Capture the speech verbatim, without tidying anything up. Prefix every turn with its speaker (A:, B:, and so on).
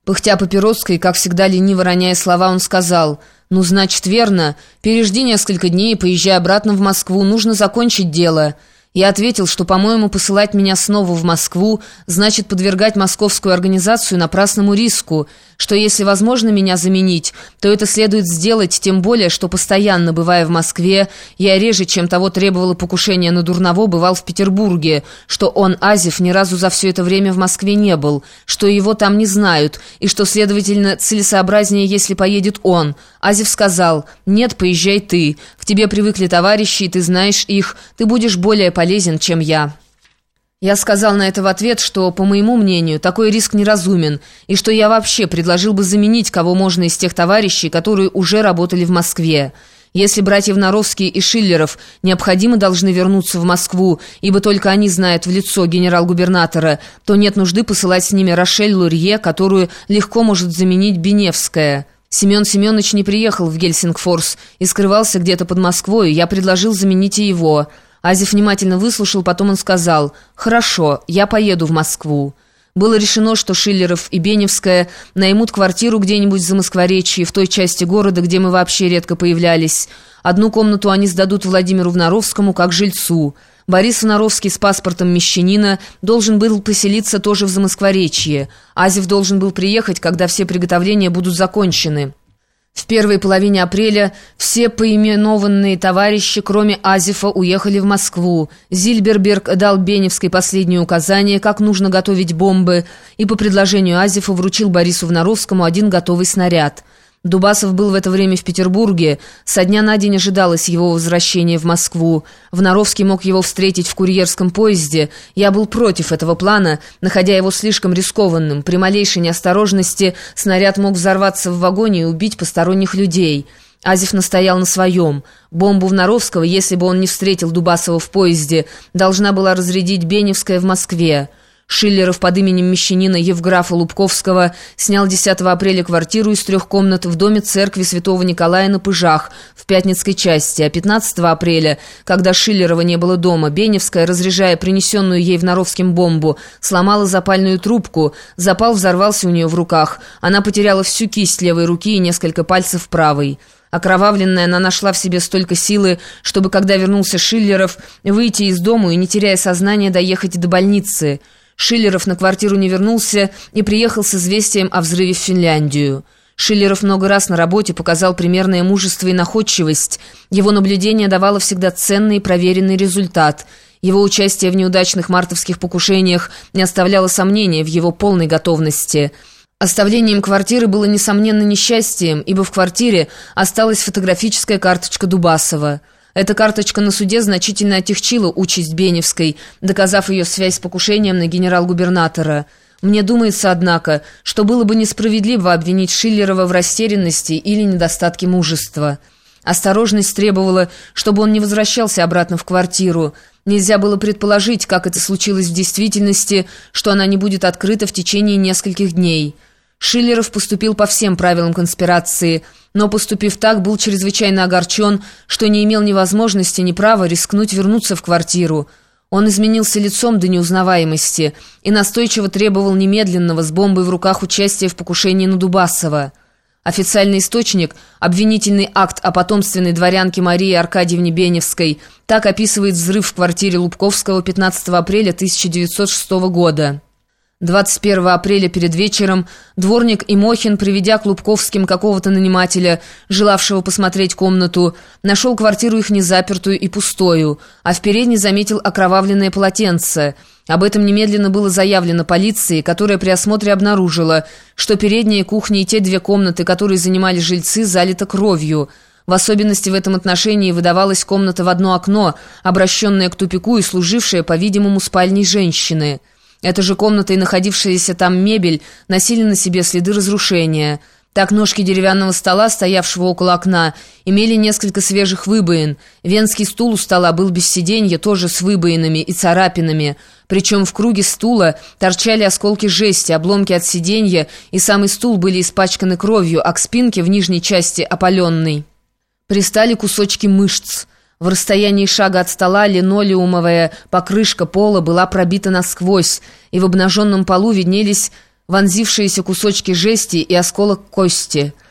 A: Пыхтя папироской, как всегда лениво роняя слова, он сказал: «Ну, значит, верно. Пережди несколько дней и поезжай обратно в Москву. Нужно закончить дело». Я ответил, что, по-моему, посылать меня снова в Москву значит подвергать московскую организацию напрасному риску, что если возможно меня заменить, то это следует сделать, тем более, что, постоянно бывая в Москве, я реже, чем того требовало покушение на Дурново, бывал в Петербурге, что он, Азев, ни разу за все это время в Москве не был, что его там не знают, и что, следовательно, целесообразнее, если поедет он. Азев сказал: «Нет, поезжай ты. К тебе привыкли товарищи, и ты знаешь их, ты будешь более полезен, чем я». Я сказал на это в ответ, что, по моему мнению, такой риск неразумен, и что я вообще предложил бы заменить кого можно из тех товарищей, которые уже работали в Москве. Если братья Вонаровские и Шиллеров необходимо должны вернуться в Москву, ибо только они знают в лицо генерал-губернатора, то нет нужды посылать с ними Рошель Лурье, которую легко может заменить Беневская. Семен Семенович не приехал в Гельсингфорс и скрывался где-то под Москвой, и я предложил заменить и его. Азев внимательно выслушал, потом он сказал: «Хорошо, я поеду в Москву». Было решено, что Шиллеров и Беневская наймут квартиру где-нибудь за Москворечье, в той части города, где мы вообще редко появлялись. Одну комнату они сдадут Владимиру Вонаровскому как жильцу. Борис Вонаровский с паспортом мещанина должен был поселиться тоже в Замоскворечье. Азев должен был приехать, когда все приготовления будут закончены. В первой половине апреля все поименованные товарищи, кроме Азефа, уехали в Москву. Зильберберг дал Беневской последние указания, как нужно готовить бомбы, и по предложению Азефа вручил Борису Вонаровскому один готовый снаряд. Дубасов был в это время в Петербурге. Со дня на день ожидалось его возвращения в Москву. Вонаровский мог его встретить в курьерском поезде. Я был против этого плана, находя его слишком рискованным. При малейшей неосторожности снаряд мог взорваться в вагоне и убить посторонних людей. Азев настоял на своем. Бомбу Вонаровского, если бы он не встретил Дубасова в поезде, должна была разрядить Беневская в Москве. Шиллеров под именем мещанина Евграфа Лубковского снял десятого апреля квартиру из трех комнат в доме церкви святого Николая на Пыжах в Пятницкой части, а пятнадцатого апреля, когда Шиллерова не было дома, Беневская, разряжая принесенную ей Вонаровским бомбу, сломала запальную трубку, запал взорвался у нее в руках, она потеряла всю кисть левой руки и несколько пальцев правой. Окровавленная, она нашла в себе столько силы, чтобы, когда вернулся Шиллеров, выйти из дому и, не теряя сознания, доехать до больницы. Шиллеров на квартиру не вернулся и приехал с известием о взрыве в Финляндию. Шиллеров много раз на работе показал примерное мужество и находчивость. Его наблюдение давало всегда ценный и проверенный результат. Его участие в неудачных мартовских покушениях не оставляло сомнения в его полной готовности. Оставлением квартиры было, несомненно, несчастьем, ибо в квартире осталась фотографическая карточка Дубасова. Эта карточка на суде значительно отягчила участь Беневской, доказав ее связь с покушением на генерал-губернатора. Мне думается, однако, что было бы несправедливо обвинить Шиллерова в растерянности или недостатке мужества. Осторожность требовала, чтобы он не возвращался обратно в квартиру. Нельзя было предположить, как это случилось в действительности, что она не будет открыта в течение нескольких дней. Шиллеров поступил по всем правилам конспирации, но, поступив так, был чрезвычайно огорчен, что не имел ни возможности, ни права рискнуть вернуться в квартиру. Он изменился лицом до неузнаваемости и настойчиво требовал немедленного с бомбой в руках участия в покушении на Дубасова. Официальный источник, обвинительный акт о потомственной дворянке Марии Аркадьевне Беневской, так описывает взрыв в квартире Лубковского пятнадцатого апреля тысяча девятьсот шестого года. двадцать первого апреля перед вечером дворник Имохин, приведя к Лубковским какого-то нанимателя, желавшего посмотреть комнату, нашел квартиру их незапертую и пустую, а в передней заметил окровавленное полотенце. Об этом немедленно было заявлено полиции, которая при осмотре обнаружила, что передняя кухня и те две комнаты, которые занимали жильцы, залита кровью. В особенности в этом отношении выдавалась комната в одно окно, обращенная к тупику и служившая, по-видимому, спальней женщины. Эта же комната и находившаяся там мебель носили на себе следы разрушения. Так ножки деревянного стола, стоявшего около окна, имели несколько свежих выбоин. Венский стул у стола был без сиденья, тоже с выбоинами и царапинами. Причем в круге стула торчали осколки жести, обломки от сиденья, и самый стул были испачканы кровью, а к спинке в нижней части опаленной пристали кусочки мышц. В расстоянии шага от стола линолеумовая покрышка пола была пробита насквозь, и в обнаженном полу виднелись вонзившиеся кусочки жести и осколок кости.